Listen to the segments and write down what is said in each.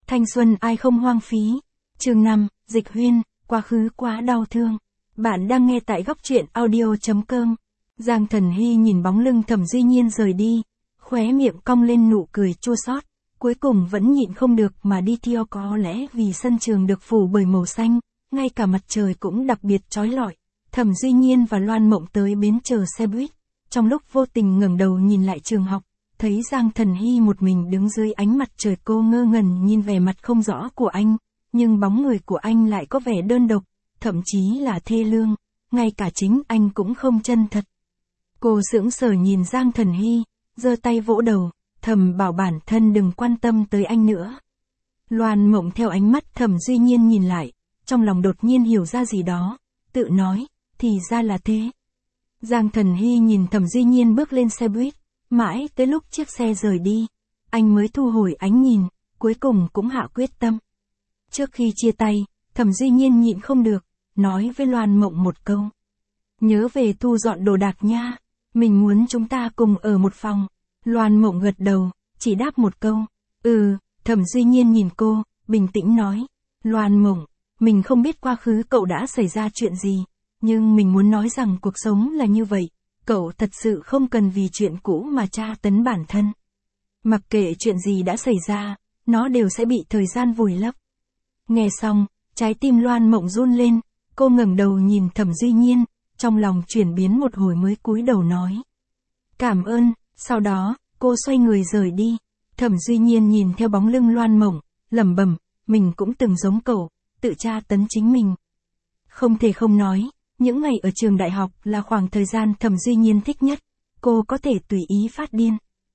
Thanh xuân ai không hoang phí. Chương 5, Dịch Huyên, quá khứ quá đau thương. Bạn đang nghe tại góc truyện audio.com. Giang Thần Hy nhìn bóng lưng Thẩm Duy Nhiên rời đi, khóe miệng cong lên nụ cười chua xót, cuối cùng vẫn nhịn không được mà đi theo, có lẽ vì sân trường được phủ bởi màu xanh, ngay cả mặt trời cũng đặc biệt chói lọi. Thẩm Duy Nhiên và Loan Mộng tới bến chờ xe buýt, trong lúc vô tình ngẩng đầu nhìn lại trường học, thấy Giang Thần Hy một mình đứng dưới ánh mặt trời. Cô ngơ ngẩn nhìn vẻ mặt không rõ của anh, nhưng bóng người của anh lại có vẻ đơn độc, thậm chí là thê lương, ngay cả chính anh cũng không chân thật. Cô sững sờ nhìn Giang Thần Hy, giơ tay vỗ đầu, thầm bảo bản thân đừng quan tâm tới anh nữa. Loan Mộng theo ánh mắt Thẩm Duy Nhiên nhìn lại, trong lòng đột nhiên hiểu ra gì đó, tự nói, thì ra là thế. Giang Thần Hy nhìn Thẩm Duy Nhiên bước lên xe buýt, mãi tới lúc chiếc xe rời đi, anh mới thu hồi ánh nhìn, cuối cùng cũng hạ quyết tâm. Trước khi chia tay, Thẩm Duy Nhiên nhịn không được, nói với Loan Mộng một câu. Nhớ về thu dọn đồ đạc nha, mình muốn chúng ta cùng ở một phòng. Loan Mộng gật đầu, chỉ đáp một câu, Thẩm Duy Nhiên nhìn cô, bình tĩnh nói. Loan Mộng, mình không biết quá khứ cậu đã xảy ra chuyện gì, nhưng mình muốn nói rằng cuộc sống là như vậy, cậu thật sự không cần vì chuyện cũ mà tra tấn bản thân. Mặc kệ chuyện gì đã xảy ra, nó đều sẽ bị thời gian vùi lấp. Nghe xong, trái tim Loan Mộng run lên, cô ngẩng đầu nhìn Thẩm Duy Nhiên, trong lòng chuyển biến một hồi mới cúi đầu nói. Cảm ơn, sau đó, cô xoay người rời đi. Thẩm Duy Nhiên nhìn theo bóng lưng Loan Mộng, lẩm bẩm, mình cũng từng giống cậu, tự tra tấn chính mình. Không thể không nói, những ngày ở trường đại học là khoảng thời gian Thẩm Duy Nhiên thích nhất, cô có thể tùy ý phát điên.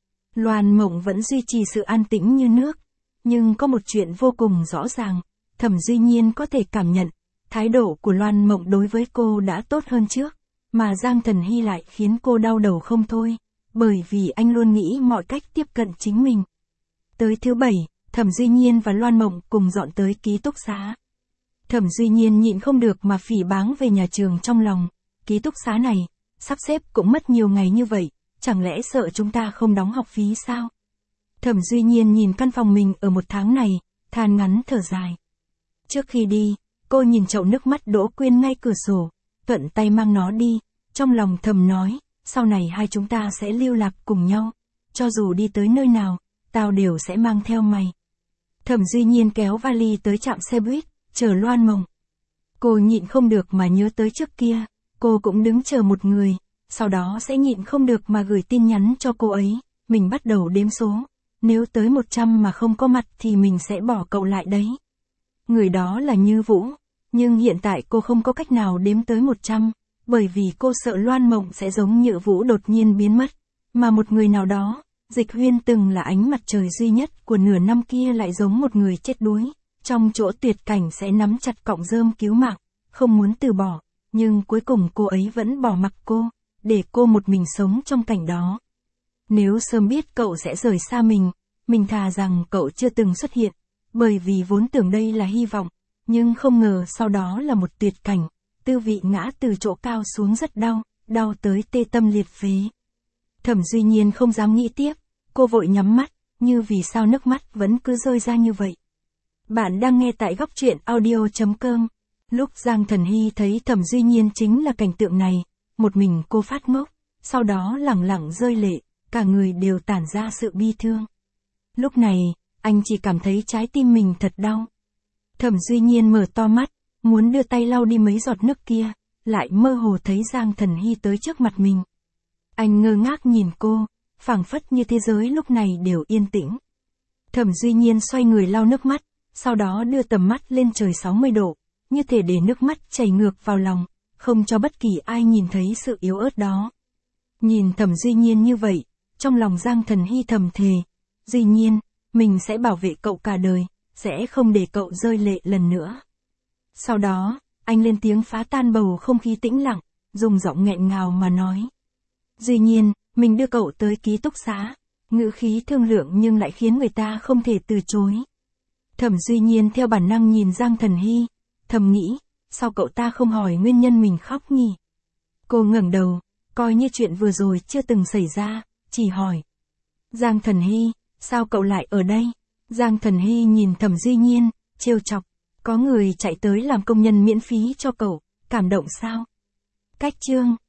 Loan Mộng vẫn duy trì sự an tĩnh như nước, nhưng có một chuyện vô cùng rõ ràng, Thẩm Duy Nhiên có thể cảm nhận, thái độ của Loan Mộng đối với cô đã tốt hơn trước, mà Giang Thần Hy lại khiến cô đau đầu không thôi, bởi vì anh luôn nghĩ mọi cách tiếp cận chính mình. Tới thứ Bảy, Thẩm Duy Nhiên và Loan Mộng cùng dọn tới ký túc xá. Thẩm Duy Nhiên nhịn không được mà phỉ báng về nhà trường trong lòng, ký túc xá này, sắp xếp cũng mất nhiều ngày như vậy, chẳng lẽ sợ chúng ta không đóng học phí sao? Thẩm Duy Nhiên nhìn căn phòng mình ở một tháng này, than ngắn thở dài. Trước khi đi, cô nhìn chậu nước mắt đỗ quyên ngay cửa sổ, thuận tay mang nó đi, trong lòng thầm nói, sau này hai chúng ta sẽ lưu lạc cùng nhau, cho dù đi tới nơi nào, tao đều sẽ mang theo mày. Thẩm Duy Nhiên kéo vali tới trạm xe buýt, chờ Loan Mộng. Cô nhịn không được mà nhớ tới trước kia, cô cũng đứng chờ một người, sau đó sẽ nhịn không được mà gửi tin nhắn cho cô ấy, mình bắt đầu đếm số, nếu tới 100 mà không có mặt thì mình sẽ bỏ cậu lại đấy. Người đó là Như Vũ, nhưng hiện tại cô không có cách nào đếm tới 100, bởi vì cô sợ Loan Mộng sẽ giống Như Vũ đột nhiên biến mất, mà một người nào đó, Dịch Huyên từng là ánh mặt trời duy nhất của nửa năm kia lại giống một người chết đuối, trong chỗ tuyệt cảnh sẽ nắm chặt cọng rơm cứu mạng, không muốn từ bỏ, nhưng cuối cùng cô ấy vẫn bỏ mặc cô, để cô một mình sống trong cảnh đó. Nếu sớm biết cậu sẽ rời xa mình thà rằng cậu chưa từng xuất hiện, bởi vì vốn tưởng đây là hy vọng, nhưng không ngờ sau đó là một tuyệt cảnh, tư vị ngã từ chỗ cao xuống rất đau, đau tới tê tâm liệt phế. Thẩm Duy Nhiên không dám nghĩ tiếp, cô vội nhắm mắt, như vì sao nước mắt vẫn cứ rơi ra như vậy. Bạn đang nghe tại góc truyện audio.com. Lúc Giang Thần Hy thấy Thẩm Duy Nhiên chính là cảnh tượng này, một mình cô phát ngốc, sau đó lẳng lặng rơi lệ, cả người đều tản ra sự bi thương. Lúc này, anh chỉ cảm thấy trái tim mình thật đau. Thẩm Duy Nhiên mở to mắt, muốn đưa tay lau đi mấy giọt nước kia, lại mơ hồ thấy Giang Thần Hy tới trước mặt mình. Anh ngơ ngác nhìn cô, phảng phất như thế giới lúc này đều yên tĩnh. Thẩm Duy Nhiên xoay người lau nước mắt, sau đó đưa tầm mắt lên trời 60 độ, như thể để nước mắt chảy ngược vào lòng, không cho bất kỳ ai nhìn thấy sự yếu ớt đó. Nhìn Thẩm Duy Nhiên như vậy, trong lòng Giang Thần Hy thầm thề, Duy Nhiên, mình sẽ bảo vệ cậu cả đời, sẽ không để cậu rơi lệ lần nữa. Sau đó, anh lên tiếng phá tan bầu không khí tĩnh lặng, dùng giọng nghẹn ngào mà nói. Duy Nhiên, mình đưa cậu tới ký túc xá, ngữ khí thương lượng nhưng lại khiến người ta không thể từ chối. Thẩm Duy Nhiên theo bản năng nhìn Giang Thần Hy, thầm nghĩ, sao cậu ta không hỏi nguyên nhân mình khóc nhỉ? Cô ngẩng đầu, coi như chuyện vừa rồi chưa từng xảy ra, chỉ hỏi. Giang Thần Hy, sao cậu lại ở đây? Giang Thần Hy nhìn Thẩm Duy Nhiên, trêu chọc. Có người chạy tới làm công nhân miễn phí cho cậu, cảm động sao? Cách chương